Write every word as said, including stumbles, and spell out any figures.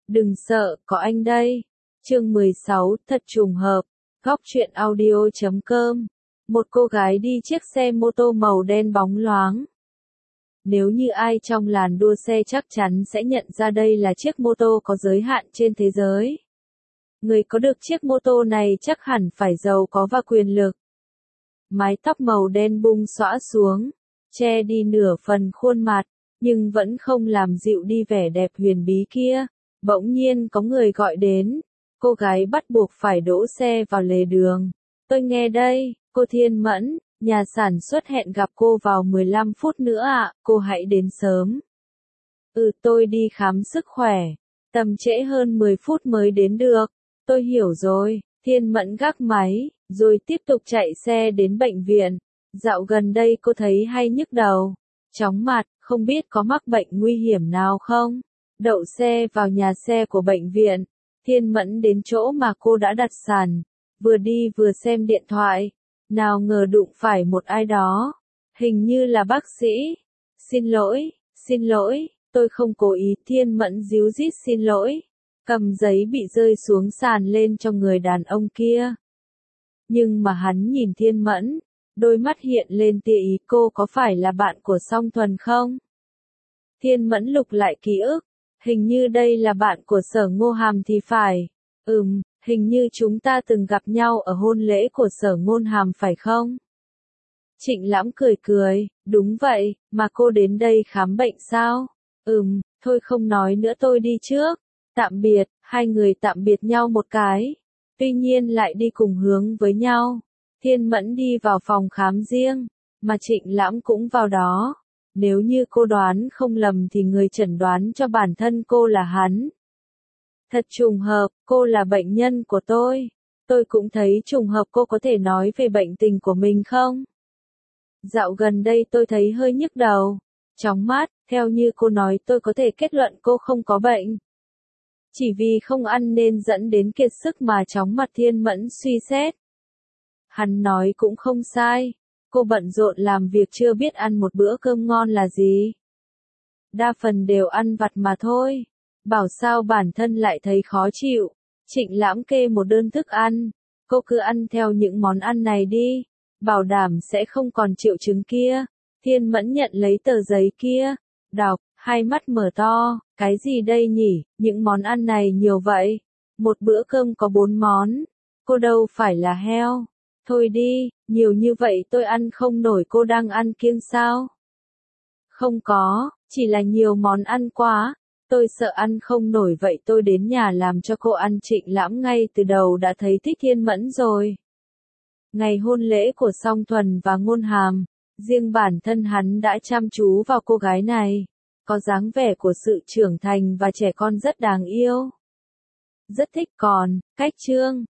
Đừng sợ, có anh đây. Chương mười sáu, thật trùng hợp. Góc truyện audio chấm com. Một cô gái đi chiếc xe mô tô màu đen bóng loáng. Nếu như ai trong làn đua xe chắc chắn sẽ nhận ra đây là chiếc mô tô có giới hạn trên thế giới. Người có được chiếc mô tô này chắc hẳn phải giàu có và quyền lực. Mái tóc màu đen bung xõa xuống, che đi nửa phần khuôn mặt, nhưng vẫn không làm dịu đi vẻ đẹp huyền bí kia. Bỗng nhiên có người gọi đến, cô gái bắt buộc phải đỗ xe vào lề đường. Tôi nghe đây, cô Thiên Mẫn, nhà sản xuất hẹn gặp cô vào mười lăm phút nữa ạ, cô hãy đến sớm. Ừ, tôi đi khám sức khỏe, tầm trễ hơn mười phút mới đến được. Tôi hiểu rồi. Thiên Mẫn gác máy, rồi tiếp tục chạy xe đến bệnh viện. Dạo gần đây cô thấy hay nhức đầu, chóng mặt, không biết có mắc bệnh nguy hiểm nào không? Đậu xe vào nhà xe của bệnh viện, Thiên Mẫn đến chỗ mà cô đã đặt sẵn, vừa đi vừa xem điện thoại, nào ngờ đụng phải một ai đó, hình như là bác sĩ. Xin lỗi, xin lỗi, tôi không cố ý. Thiên Mẫn díu dít xin lỗi, cầm giấy bị rơi xuống sàn lên cho người đàn ông kia. Nhưng mà hắn nhìn Thiên Mẫn, đôi mắt hiện lên tia ý, cô có phải là bạn của Song Thuần không? Thiên Mẫn lục lại ký ức, hình như đây là bạn của Sở Ngô Hàm thì phải. Ừm, hình như chúng ta từng gặp nhau ở hôn lễ của Sở Ngôn Hàm phải không? Trịnh Lãm cười cười, đúng vậy, mà cô đến đây khám bệnh sao? Ừm, thôi không nói nữa, tôi đi trước. Tạm biệt. Hai người tạm biệt nhau một cái, tuy nhiên lại đi cùng hướng với nhau. Thiên Mẫn đi vào phòng khám riêng, mà Trịnh Lãm cũng vào đó. Nếu như cô đoán không lầm thì người chẩn đoán cho bản thân cô là hắn. Thật trùng hợp, cô là bệnh nhân của tôi. Tôi cũng thấy trùng hợp. Cô có thể nói về bệnh tình của mình không? Dạo gần đây tôi thấy hơi nhức đầu, chóng mặt, theo như cô nói tôi có thể kết luận cô không có bệnh. Chỉ vì không ăn nên dẫn đến kiệt sức mà chóng mặt. Thiên Mẫn suy xét. Hắn nói cũng không sai, cô bận rộn làm việc chưa biết ăn một bữa cơm ngon là gì. Đa phần đều ăn vặt mà thôi, bảo sao bản thân lại thấy khó chịu. Trịnh Lãm kê một đơn thức ăn, cô cứ ăn theo những món ăn này đi, bảo đảm sẽ không còn triệu chứng kia. Thiên Mẫn nhận lấy tờ giấy kia, đọc, hai mắt mở to, cái gì đây nhỉ, những món ăn này nhiều vậy. Một bữa cơm có bốn món, cô đâu phải là heo. Thôi đi, nhiều như vậy tôi ăn không nổi. Cô đang ăn kiêng sao? Không có, chỉ là nhiều món ăn quá, tôi sợ ăn không nổi vậy tôi đến nhà làm cho cô ăn. Trịnh Lãm ngay từ đầu đã thấy thích Thiên Mẫn rồi. Ngày hôn lễ của Song Thuần và Ngôn Hàm, riêng bản thân hắn đã chăm chú vào cô gái này. Có dáng vẻ của sự trưởng thành và trẻ con rất đáng yêu. Rất thích. Còn, cách trương,